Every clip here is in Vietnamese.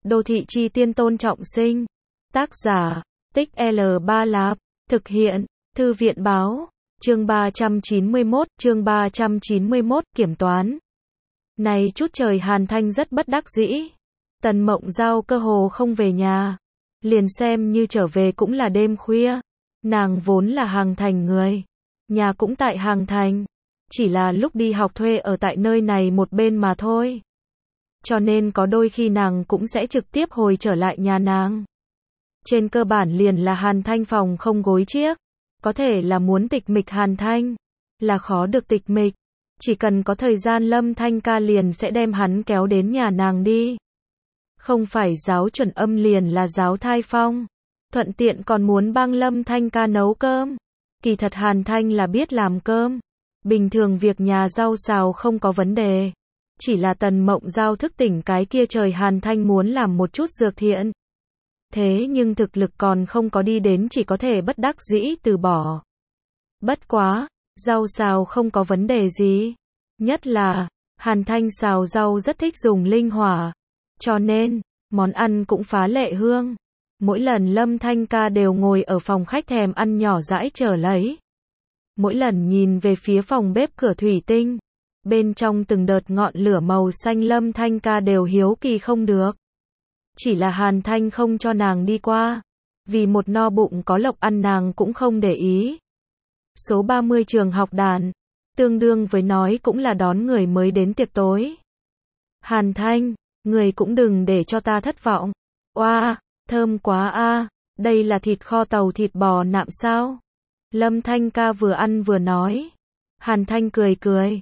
Đô thị chi tiên Tôn Trọng Sinh. Tác giả, Tích L3 Lạp. Thực hiện, Thư viện báo. Chương 391, Kiểm toán. Này chút trời, Hàn Thanh rất bất đắc dĩ. Tần Mộng Giao cơ hồ không về nhà. Liền xem như trở về cũng là đêm khuya. Nàng vốn là Hàng Thành người. Nhà cũng tại Hàng Thành. Chỉ là lúc đi học thuê ở tại nơi này một bên mà thôi. Cho nên có đôi khi nàng cũng sẽ trực tiếp hồi trở lại nhà nàng. Trên cơ bản liền là Hàn Thanh phòng không gối chiếc. Có thể là muốn tịch mịch Hàn Thanh. Là khó được tịch mịch. Chỉ cần có thời gian Lâm Thanh ca liền sẽ đem hắn kéo đến nhà nàng đi. Không phải giáo chuẩn âm liền là giáo thai phong. Thuận tiện còn muốn帮Lâm Thanh ca nấu cơm. Kỳ thật Hàn Thanh là biết làm cơm. Bình thường việc nhà rau xào không có vấn đề. Chỉ là Tần Mộng Giao thức tỉnh cái kia trời, Hàn Thanh muốn làm một chút dược thiện. Thế nhưng thực lực còn không có đi đến, chỉ có thể bất đắc dĩ từ bỏ. Bất quá, rau xào không có vấn đề gì. Nhất là, Hàn Thanh xào rau rất thích dùng linh hỏa. Cho nên, món ăn cũng phá lệ hương. Mỗi lần Lâm Thanh ca đều ngồi ở phòng khách thèm ăn nhỏ dãi chờ lấy. Mỗi lần nhìn về phía phòng bếp cửa thủy tinh. Bên trong từng đợt ngọn lửa màu xanh, Lâm Thanh ca đều hiếu kỳ không được. Chỉ là Hàn Thanh không cho nàng đi qua. Vì một no bụng có lộc ăn nàng cũng không để ý. Số 30 trường học đàn. Tương đương với nói cũng là đón người mới đến tiệc tối. Hàn Thanh, người cũng đừng để cho ta thất vọng. Oa, thơm quá a, đây là thịt kho tàu thịt bò nạm sao? Lâm Thanh ca vừa ăn vừa nói. Hàn Thanh cười cười.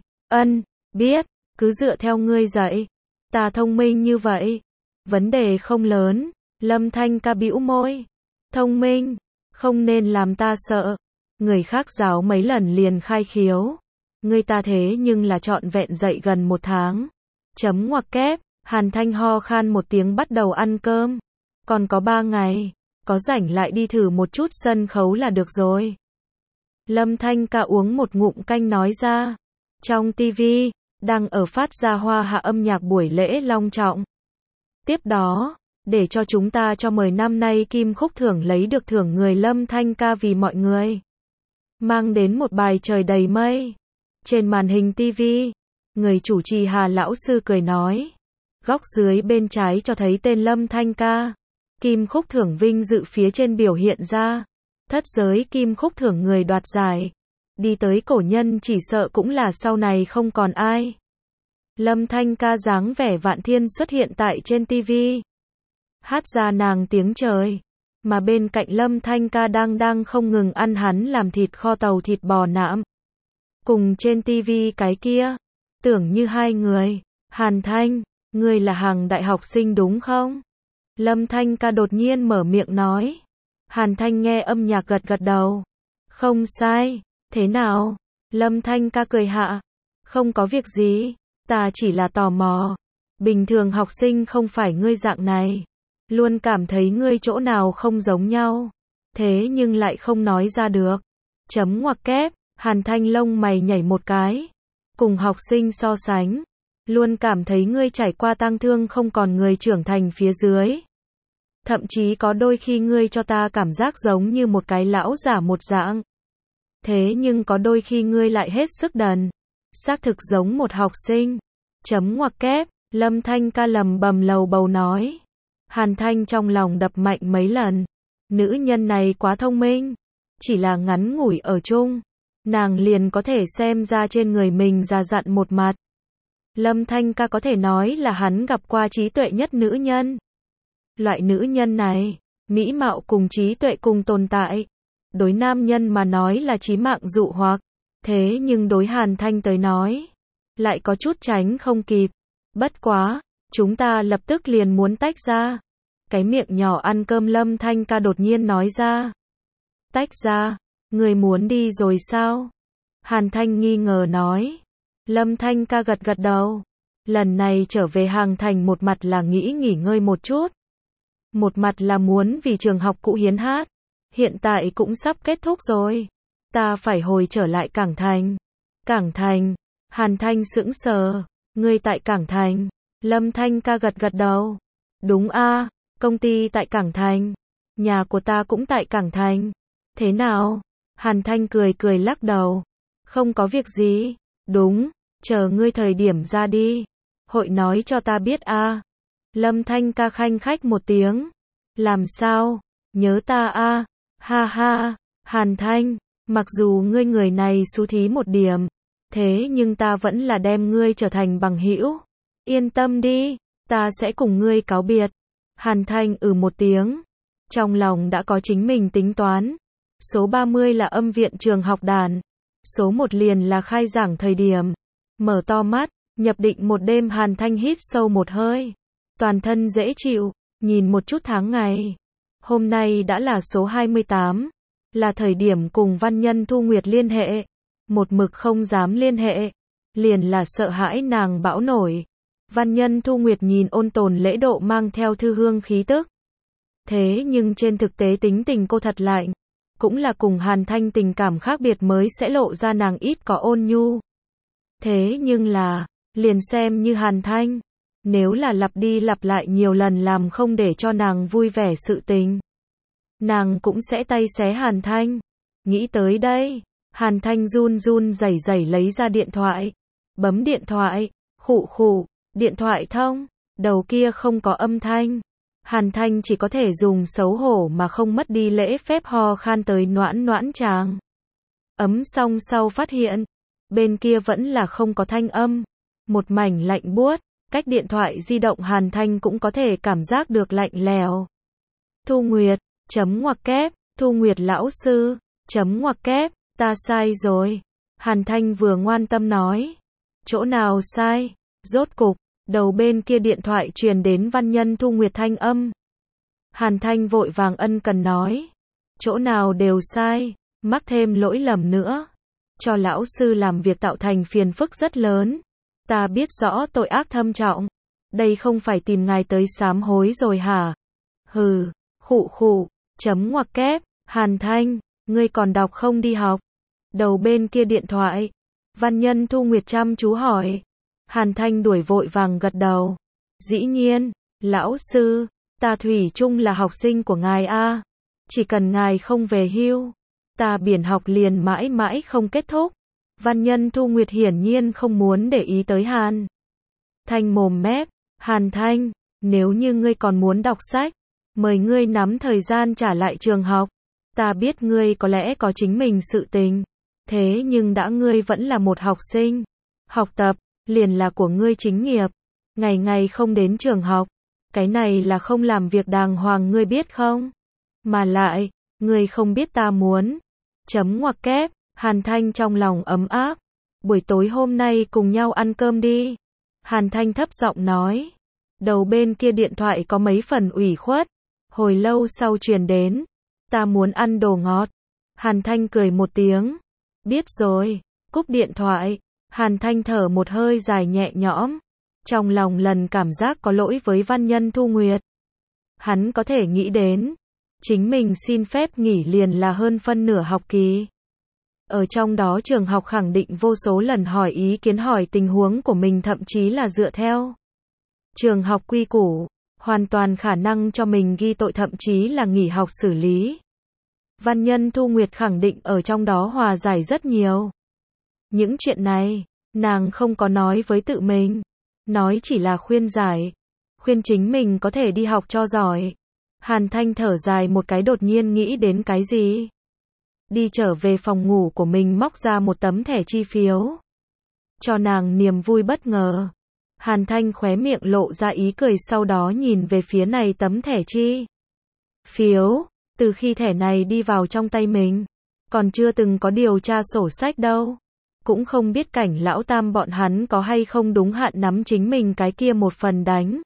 Biết, cứ dựa theo ngươi dạy. Ta thông minh như vậy. Vấn đề không lớn. Lâm Thanh ca bĩu môi. Thông minh, không nên làm ta sợ. Người khác giáo mấy lần liền khai khiếu. Ngươi ta thế nhưng là trọn vẹn dạy gần 1 tháng. Chấm ngoặc kép, Hàn Thanh ho khan một tiếng bắt đầu ăn cơm. Còn có 3 ngày, có rảnh lại đi thử một chút sân khấu là được rồi. Lâm Thanh ca uống một ngụm canh nói ra. Trong TV, đang ở phát ra hoa hạ âm nhạc buổi lễ long trọng. Tiếp đó, để cho chúng ta cho mời năm nay Kim Khúc thưởng lấy được thưởng người Lâm Thanh ca vì mọi người. Mang đến một bài Trời đầy mây. Trên màn hình TV, người chủ trì Hà lão sư cười nói. Góc dưới bên trái cho thấy tên Lâm Thanh ca. Kim Khúc thưởng vinh dự phía trên biểu hiện ra. Thất giới Kim Khúc thưởng người đoạt giải. Đi tới cổ nhân chỉ sợ cũng là sau này không còn ai. Lâm Thanh ca dáng vẻ vạn thiên xuất hiện tại trên TV. Hát ra nàng tiếng trời. Mà bên cạnh Lâm Thanh ca đang không ngừng ăn hắn làm thịt kho tàu thịt bò nạm. Cùng trên TV cái kia. Tưởng như hai người. Hàn Thanh, ngươi là Hàng đại học sinh đúng không? Lâm Thanh ca đột nhiên mở miệng nói. Hàn Thanh nghe âm nhạc gật gật đầu. Không sai. Thế nào? Lâm Thanh ca cười hạ. Không có việc gì. Ta chỉ là tò mò. Bình thường học sinh không phải ngươi dạng này. Luôn cảm thấy ngươi chỗ nào không giống nhau. Thế nhưng lại không nói ra được. Chấm ngoặc kép. Hàn Thanh lông mày nhảy một cái. Cùng học sinh so sánh. Luôn cảm thấy ngươi trải qua tang thương không còn người trưởng thành phía dưới. Thậm chí có đôi khi ngươi cho ta cảm giác giống như một cái lão giả một dạng. Thế nhưng có đôi khi ngươi lại hết sức đần. Xác thực giống một học sinh. Chấm ngoặc kép. Lâm Thanh ca lầm bầm lầu bầu nói. Hàn Thanh trong lòng đập mạnh mấy lần. Nữ nhân này quá thông minh. Chỉ là ngắn ngủi ở chung. Nàng liền có thể xem ra trên người mình già dặn một mặt. Lâm Thanh ca có thể nói là hắn gặp qua trí tuệ nhất nữ nhân. Loại nữ nhân này, mỹ mạo cùng trí tuệ cùng tồn tại. Đối nam nhân mà nói là chí mạng dụ hoặc. Thế nhưng đối Hàn Thanh tới nói, lại có chút tránh không kịp. Bất quá, chúng ta lập tức liền muốn tách ra. Cái miệng nhỏ ăn cơm Lâm Thanh ca đột nhiên nói ra. Tách ra? Người muốn đi rồi sao? Hàn Thanh nghi ngờ nói. Lâm Thanh ca gật gật đầu. Lần này trở về Hàng Thành một mặt là nghĩ nghỉ ngơi một chút. Một mặt là muốn vì trường học cũ hiến hát. Hiện tại cũng sắp kết thúc rồi. Ta phải hồi trở lại Cảng Thành. Cảng Thành? Hàn Thanh sững sờ. Ngươi tại Cảng Thành? Lâm Thanh ca gật gật đầu. Đúng a, công ty tại Cảng Thành. Nhà của ta cũng tại Cảng Thành. Thế nào? Hàn Thanh cười cười lắc đầu. Không có việc gì. Đúng, chờ ngươi thời điểm ra đi. Hội nói cho ta biết a. Lâm Thanh ca khanh khách một tiếng. Làm sao? Nhớ ta a. Ha ha, Hàn Thanh, mặc dù ngươi người này xú thí một điểm, thế nhưng ta vẫn là đem ngươi trở thành bằng hữu. Yên tâm đi, ta sẽ cùng ngươi cáo biệt. Hàn Thanh một tiếng. Trong lòng đã có chính mình tính toán. Số 30 là âm viện trường học đàn. Số 1 liền là khai giảng thời điểm. Mở to mắt, nhập định một đêm Hàn Thanh hít sâu một hơi. Toàn thân dễ chịu, nhìn một chút tháng ngày. Hôm nay đã là số 28. Là thời điểm cùng Văn Nhân Thu Nguyệt liên hệ. Một mực không dám liên hệ. Liền là sợ hãi nàng bão nổi. Văn Nhân Thu Nguyệt nhìn ôn tồn lễ độ mang theo thư hương khí tức. Thế nhưng trên thực tế tính tình cô thật lạnh. Cũng là cùng Hàn Thanh tình cảm khác biệt mới sẽ lộ ra nàng ít có ôn nhu. Thế nhưng là, liền xem như Hàn Thanh. Nếu là lặp đi lặp lại nhiều lần làm không để cho nàng vui vẻ sự tình, nàng cũng sẽ tay xé Hàn Thanh. Nghĩ tới đây, Hàn Thanh run run rẩy rẩy lấy ra điện thoại. Bấm điện thoại, khụ khụ, điện thoại thông, đầu kia không có âm thanh. Hàn Thanh chỉ có thể dùng xấu hổ mà không mất đi lễ phép ho khan tới noãn noãn chàng. Ấm xong sau phát hiện, bên kia vẫn là không có thanh âm. Một mảnh lạnh buốt, cách điện thoại di động Hàn Thanh cũng có thể cảm giác được lạnh lèo. Thu Nguyệt, chấm ngoặc kép, Thu Nguyệt lão sư, chấm ngoặc kép, ta sai rồi. Hàn Thanh vừa ngoan tâm nói. Chỗ nào sai? Rốt cục, đầu bên kia điện thoại truyền đến Văn Nhân Thu Nguyệt thanh âm. Hàn Thanh vội vàng ân cần nói. Chỗ nào đều sai, mắc thêm lỗi lầm nữa. Cho lão sư làm việc tạo thành phiền phức rất lớn. Ta biết rõ tội ác thâm trọng. Đây không phải tìm ngài tới sám hối rồi hả? Hừ, khụ khụ, chấm ngoặc kép, Hàn Thanh, ngươi còn đọc không đi học? Đầu bên kia điện thoại, Văn Nhân Thu Nguyệt chăm chú hỏi. Hàn Thanh đuổi vội vàng gật đầu. Dĩ nhiên, lão sư, ta thủy chung là học sinh của ngài a. Chỉ cần ngài không về hưu, ta biển học liền mãi mãi không kết thúc. Văn Nhân Thu Nguyệt hiển nhiên không muốn để ý tới Hàn Thanh mồm mép. Hàn Thanh, nếu như ngươi còn muốn đọc sách, mời ngươi nắm thời gian trả lại trường học. Ta biết ngươi có lẽ có chính mình sự tình. Thế nhưng đã ngươi vẫn là một học sinh. Học tập, liền là của ngươi chính nghiệp. Ngày ngày không đến trường học. Cái này là không làm việc đàng hoàng ngươi biết không? Mà lại, ngươi không biết ta muốn. Chấm ngoặc kép, Hàn Thanh trong lòng ấm áp. Buổi tối hôm nay cùng nhau ăn cơm đi. Hàn Thanh thấp giọng nói. Đầu bên kia điện thoại có mấy phần ủy khuất. Hồi lâu sau truyền đến. Ta muốn ăn đồ ngọt. Hàn Thanh cười một tiếng. Biết rồi. Cúp điện thoại. Hàn Thanh thở một hơi dài nhẹ nhõm. Trong lòng lần cảm giác có lỗi với Văn Nhân Thu Nguyệt. Hắn có thể nghĩ đến. Chính mình xin phép nghỉ liền là hơn phân nửa học kỳ. Ở trong đó trường học khẳng định vô số lần hỏi ý kiến hỏi tình huống của mình thậm chí là dựa theo trường học quy củ. Hoàn toàn khả năng cho mình ghi tội thậm chí là nghỉ học xử lý. Văn Nhân Thu Nguyệt khẳng định ở trong đó hòa giải rất nhiều. Những chuyện này, nàng không có nói với tự mình. Nói chỉ là khuyên giải. Khuyên chính mình có thể đi học cho giỏi. Hàn Thanh thở dài một cái đột nhiên nghĩ đến cái gì. Đi trở về phòng ngủ của mình móc ra một tấm thẻ chi phiếu. Cho nàng niềm vui bất ngờ. Hàn Thanh khóe miệng lộ ra ý cười sau đó nhìn về phía này tấm thẻ chi phiếu. Từ khi thẻ này đi vào trong tay mình, còn chưa từng có điều tra sổ sách đâu. Cũng không biết Cảnh lão tam bọn hắn có hay không đúng hạn nắm chính mình cái kia một phần đánh.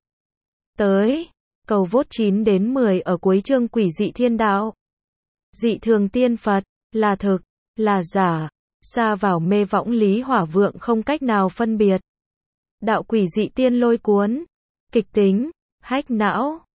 Tới, cầu vote 9 đến 10 ở cuối chương Quỷ dị thiên đạo. Dị thường tiên Phật, là thực, là giả, xa vào mê võng lý hỏa vượng không cách nào phân biệt. Đạo quỷ dị tiên lôi cuốn, kịch tính, hách não.